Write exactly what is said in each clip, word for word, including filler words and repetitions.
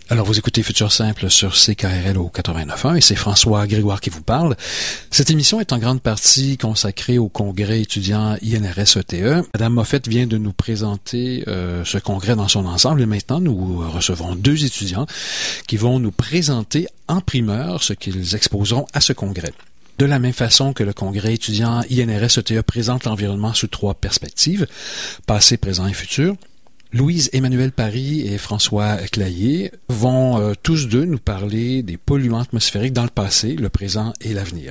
Alors, vous écoutez Futur Simple sur C K R L au quatre-vingt-neuf point un et c'est François Grégoire qui vous parle. Cette émission est en grande partie consacrée au congrès étudiant I N R S E T E. Madame Moffett vient de nous présenter euh, ce congrès dans son ensemble et maintenant nous recevrons deux étudiants qui vont nous présenter en primeur ce qu'ils exposeront à ce congrès. De la même façon que le congrès étudiant I N R S E T E présente l'environnement sous trois perspectives, passé, présent et futur, Louise-Emmanuelle Paris et François Clayer vont euh, tous deux nous parler des polluants atmosphériques dans le passé, le présent et l'avenir.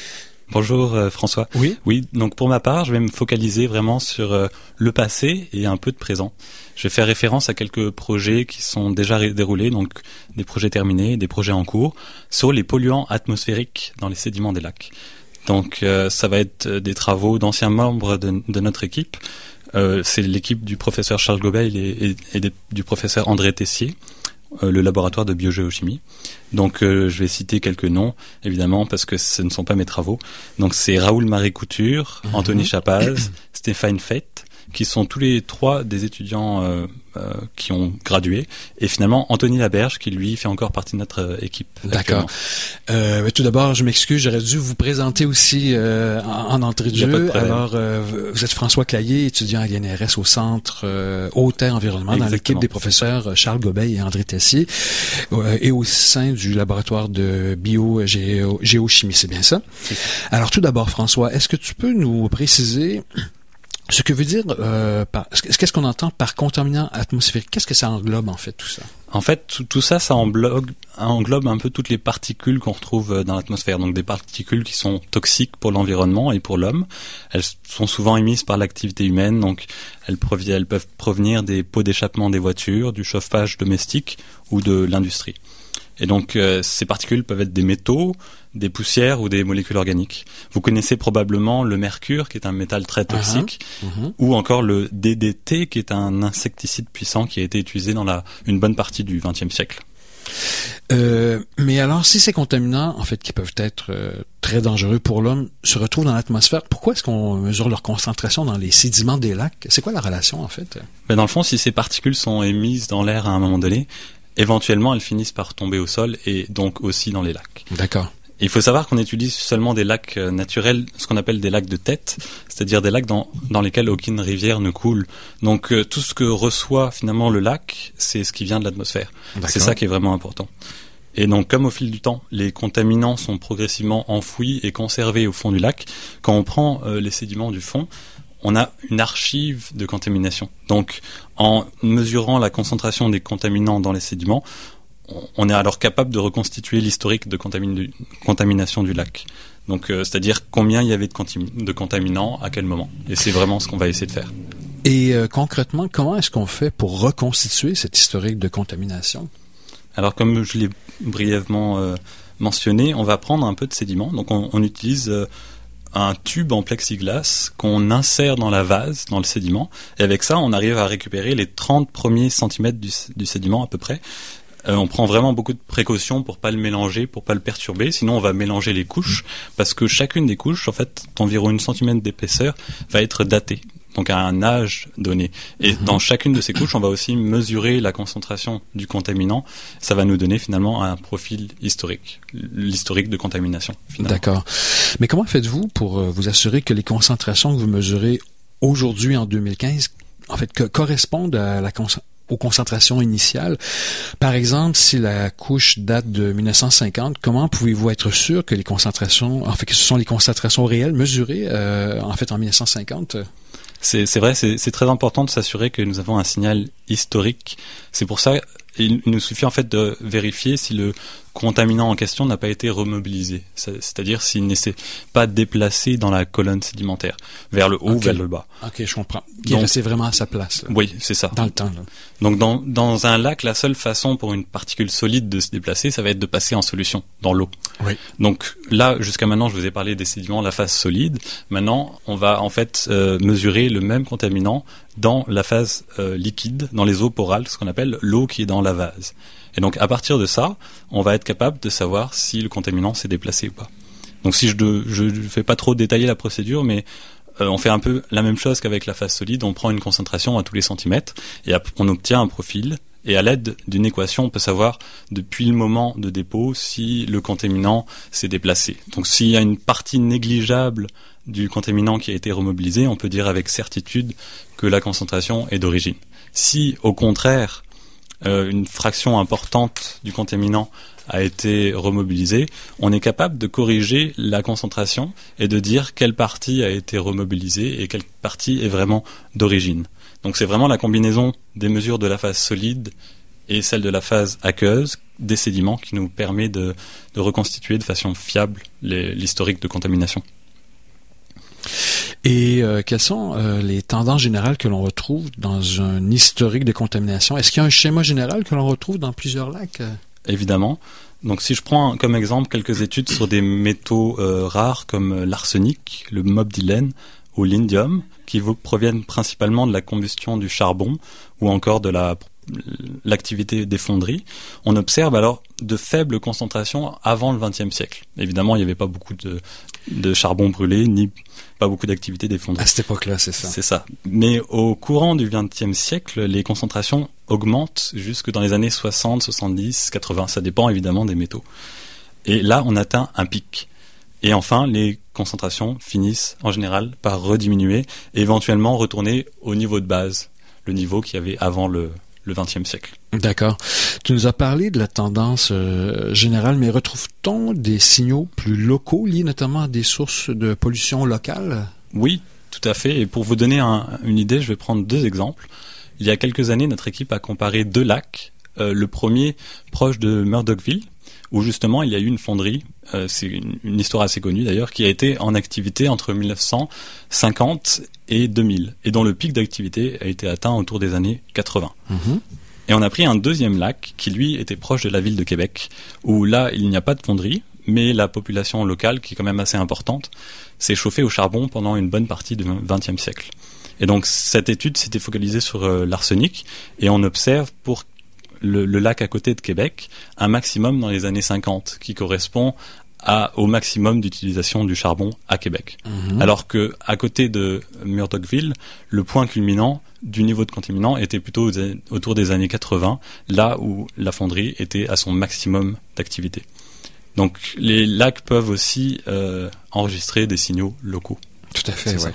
Bonjour euh, François. Oui. Oui, donc pour ma part, je vais me focaliser vraiment sur euh, le passé et un peu de présent. Je vais faire référence à quelques projets qui sont déjà ré- déroulés, donc des projets terminés, des projets en cours, sur les polluants atmosphériques dans les sédiments des lacs. Donc euh, ça va être des travaux d'anciens membres de, de notre équipe. Euh, c'est l'équipe du professeur Charles Gobeil et, et, et des, du professeur André Tessier, euh, le laboratoire de biogéochimie. Donc euh, je vais citer quelques noms, évidemment, parce que ce ne sont pas mes travaux. Donc c'est Raoul Marie-Couture, mm-hmm. Anthony Chapaz, Stéphane Fett, qui sont tous les trois des étudiants euh, euh, qui ont gradué, et finalement Anthony Laberge qui lui fait encore partie de notre euh, équipe. D'accord. Euh, tout d'abord, je m'excuse, j'aurais dû vous présenter aussi euh, en, en entrée de jeu. Alors, euh, vous êtes François Clayer, étudiant à l'I N R S au Centre euh, Haute-Terre Environnement, dans l'équipe des professeurs Charles Gobeil et André Tessier, euh, et au sein du laboratoire de biogéochimie, c'est bien ça? C'est ça. Alors, tout d'abord, François, est-ce que tu peux nous préciser ce que veut dire, euh, par, qu'est-ce qu'on entend par contaminant atmosphérique? Qu'est-ce que ça englobe, en fait, tout ça? En fait, tout, tout ça, ça englobe, englobe un peu toutes les particules qu'on retrouve dans l'atmosphère. Donc des particules qui sont toxiques pour l'environnement et pour l'homme. Elles sont souvent émises par l'activité humaine, donc elles, provi- elles peuvent provenir des pots d'échappement des voitures, du chauffage domestique ou de l'industrie. Et donc euh, ces particules peuvent être des métaux, des poussières ou des molécules organiques. Vous connaissez probablement le mercure, qui est un métal très toxique, uh-huh. Uh-huh. ou encore le D D T, qui est un insecticide puissant qui a été utilisé dans la, une bonne partie du vingtième siècle. Euh, mais alors, si ces contaminants, en fait, qui peuvent être euh, très dangereux pour l'homme, se retrouvent dans l'atmosphère, pourquoi est-ce qu'on mesure leur concentration dans les sédiments des lacs? C'est quoi la relation, en fait? Ben, dans le fond, si ces particules sont émises dans l'air à un moment donné, éventuellement, elles finissent par tomber au sol et donc aussi dans les lacs. D'accord. Il faut savoir qu'on utilise seulement des lacs naturels, ce qu'on appelle des lacs de tête, c'est-à-dire des lacs dans, dans lesquels aucune rivière ne coule. Donc euh, tout ce que reçoit finalement le lac, c'est ce qui vient de l'atmosphère. D'accord. C'est ça qui est vraiment important. Et donc comme au fil du temps, les contaminants sont progressivement enfouis et conservés au fond du lac, quand on prend euh, les sédiments du fond, on a une archive de contamination. Donc en mesurant la concentration des contaminants dans les sédiments, on est alors capable de reconstituer l'historique de contamin- contamination du lac. Donc, euh, c'est-à-dire combien il y avait de, contim- de contaminants, à quel moment. Et c'est vraiment ce qu'on va essayer de faire. Et euh, concrètement, comment est-ce qu'on fait pour reconstituer cet historique de contamination? Alors, comme je l'ai brièvement euh, mentionné, on va prendre un peu de sédiments. Donc, on, on utilise euh, un tube en plexiglas qu'on insère dans la vase, dans le sédiment. Et avec ça, on arrive à récupérer les trente premiers centimètres du, du sédiment à peu près. Euh, on prend vraiment beaucoup de précautions pour pas le mélanger, pour pas le perturber. Sinon, on va mélanger les couches parce que chacune des couches, en fait, d'environ une centimètre d'épaisseur, va être datée. Donc à un âge donné. Et mmh. dans chacune de ces couches, on va aussi mesurer la concentration du contaminant. Ça va nous donner finalement un profil historique, l'historique de contamination. Finalement. D'accord. Mais comment faites-vous pour euh, vous assurer que les concentrations que vous mesurez aujourd'hui en deux mille quinze, en fait, que, correspondent à la concentration aux concentrations initiales? Par exemple, si la couche date de dix-neuf cent cinquante, comment pouvez-vous être sûr que les concentrations, en fait, que ce sont les concentrations réelles mesurées, euh, en fait, en dix-neuf cent cinquante? C'est, c'est vrai, c'est, c'est très important de s'assurer que nous avons un signal historique. C'est pour ça, il nous suffit en fait de vérifier si le contaminant en question n'a pas été remobilisé, c'est-à-dire s'il n'est pas déplacé dans la colonne sédimentaire, vers le haut ou okay. vers le bas. Ok, je comprends. Qui est resté vraiment à sa place. Là. Oui, c'est ça. Dans le temps. Là. Donc dans, dans un lac, la seule façon pour une particule solide de se déplacer, ça va être de passer en solution, dans l'eau. Oui. Donc là, jusqu'à maintenant, je vous ai parlé des sédiments, la phase solide. Maintenant, on va en fait euh, mesurer le même contaminant dans la phase euh, liquide, dans les eaux porales, ce qu'on appelle l'eau qui est dans la vase. Et donc, à partir de ça, on va être capable de savoir si le contaminant s'est déplacé ou pas. Donc, si je ne je, je fais pas trop détailler la procédure, mais euh, on fait un peu la même chose qu'avec la phase solide. On prend une concentration à tous les centimètres et on obtient un profil. Et à l'aide d'une équation, on peut savoir depuis le moment de dépôt si le contaminant s'est déplacé. Donc s'il y a une partie négligeable du contaminant qui a été remobilisé, on peut dire avec certitude que la concentration est d'origine. Si au contraire, euh, une fraction importante du contaminant a été remobilisée, on est capable de corriger la concentration et de dire quelle partie a été remobilisée et quelle partie est vraiment d'origine. Donc c'est vraiment la combinaison des mesures de la phase solide et celle de la phase aqueuse des sédiments qui nous permet de, de reconstituer de façon fiable les, l'historique de contamination. Et euh, quelles sont euh, les tendances générales que l'on retrouve dans un historique de contamination? Est-ce qu'il y a un schéma général que l'on retrouve dans plusieurs lacs? Évidemment. Donc si je prends comme exemple quelques études sur des métaux euh, rares comme l'arsenic, le molybdène ou l'indium, qui proviennent principalement de la combustion du charbon ou encore de la l'activité des fonderies, on observe alors de faibles concentrations avant le vingtième siècle. Évidemment, il n'y avait pas beaucoup de, de charbon brûlé, ni pas beaucoup d'activité des fonderies. À cette époque-là, c'est ça. C'est ça. Mais au courant du vingtième siècle, les concentrations augmentent jusque dans les années soixante, soixante-dix, quatre-vingts. Ça dépend évidemment des métaux. Et là, on atteint un pic. Et enfin, les concentrations finissent en général par rediminuer et éventuellement retourner au niveau de base, le niveau qu'il y avait avant le le vingtième siècle. D'accord. Tu nous as parlé de la tendance euh, générale, mais retrouve-t-on des signaux plus locaux liés notamment à des sources de pollution locale? Oui, tout à fait. Et pour vous donner un, une idée, je vais prendre deux exemples. Il y a quelques années, notre équipe a comparé deux lacs. Euh, le premier, proche de Murdochville, où justement il y a eu une fonderie, euh, c'est une, une histoire assez connue d'ailleurs, qui a été en activité entre mille neuf cent cinquante et deux mille, et dont le pic d'activité a été atteint autour des années quatre-vingts. Mmh. Et on a pris un deuxième lac qui lui était proche de la ville de Québec, où là il n'y a pas de fonderie, mais la population locale, qui est quand même assez importante, s'est chauffée au charbon pendant une bonne partie du vingtième siècle. Et donc cette étude s'était focalisée sur euh, l'arsenic, et on observe pour Le, le lac à côté de Québec, un maximum dans les années cinquante, qui correspond à, au maximum d'utilisation du charbon à Québec. Mmh. Alors que à côté de Murdochville, le point culminant du niveau de contaminant était plutôt autour des années quatre-vingts, là où la fonderie était à son maximum d'activité. Donc les lacs peuvent aussi euh, enregistrer des signaux locaux. Tout à fait, oui.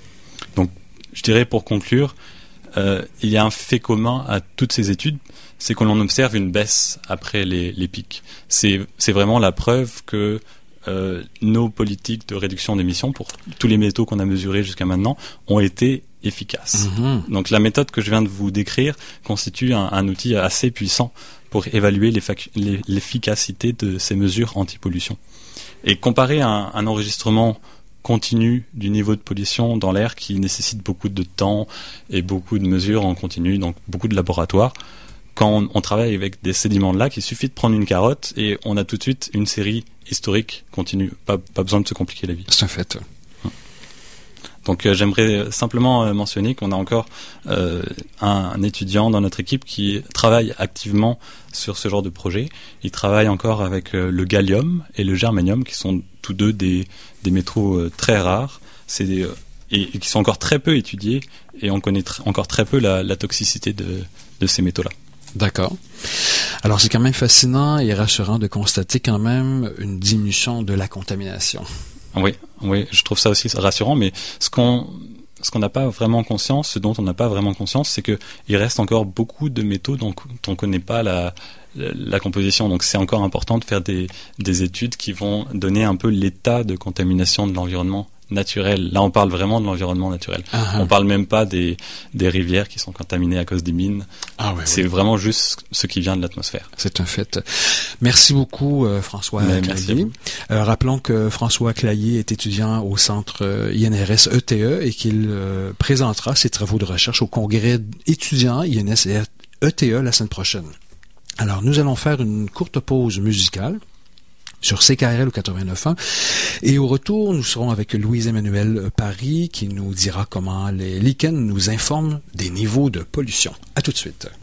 Donc je dirais pour conclure, euh, il y a un fait commun à toutes ces études, c'est qu'on en observe une baisse après les, les pics. C'est, c'est vraiment la preuve que euh, nos politiques de réduction d'émissions, pour tous les métaux qu'on a mesurés jusqu'à maintenant, ont été efficaces. Mmh. Donc la méthode que je viens de vous décrire constitue un, un outil assez puissant pour évaluer l'effac- l'efficacité de ces mesures anti-pollution. Et comparer un, un enregistrement continu du niveau de pollution dans l'air qui nécessite beaucoup de temps et beaucoup de mesures en continu, donc beaucoup de laboratoires, quand on, on travaille avec des sédiments de lac, il suffit de prendre une carotte et on a tout de suite une série historique continue. Pas, pas besoin de se compliquer la vie. C'est un fait. Donc euh, j'aimerais simplement euh, mentionner qu'on a encore euh, un, un étudiant dans notre équipe qui travaille activement sur ce genre de projet. Il travaille encore avec euh, le gallium et le germanium, qui sont tous deux des, des métaux euh, très rares. C'est des, euh, et, et qui sont encore très peu étudiés, et on connaît tr- encore très peu la, la toxicité de, de ces métaux-là. D'accord. Alors, c'est quand même fascinant et rassurant de constater quand même une diminution de la contamination. Oui, oui, je trouve ça aussi rassurant, mais ce qu'on ce qu'on n'a pas vraiment conscience, ce dont on n'a pas vraiment conscience, c'est que il reste encore beaucoup de métaux dont, dont on ne connaît pas la, la, la composition. Donc, c'est encore important de faire des, des études qui vont donner un peu l'état de contamination de l'environnement naturel. Là, on parle vraiment de l'environnement naturel. Ah, on parle même pas des, des rivières qui sont contaminées à cause des mines. Ah, ouais, c'est ouais. vraiment juste ce qui vient de l'atmosphère. C'est un fait. Merci beaucoup, euh, François Mais Clayer. Euh, rappelons que François Clayer est étudiant au centre euh, I N R S E T E et qu'il euh, présentera ses travaux de recherche au congrès étudiant I N S et E T E la semaine prochaine. Alors, nous allons faire une courte pause musicale sur C K R L au quatre-vingt-neuf point un. Et au retour, nous serons avec Louise-Emmanuelle Paris qui nous dira comment les lichens nous informent des niveaux de pollution. À tout de suite.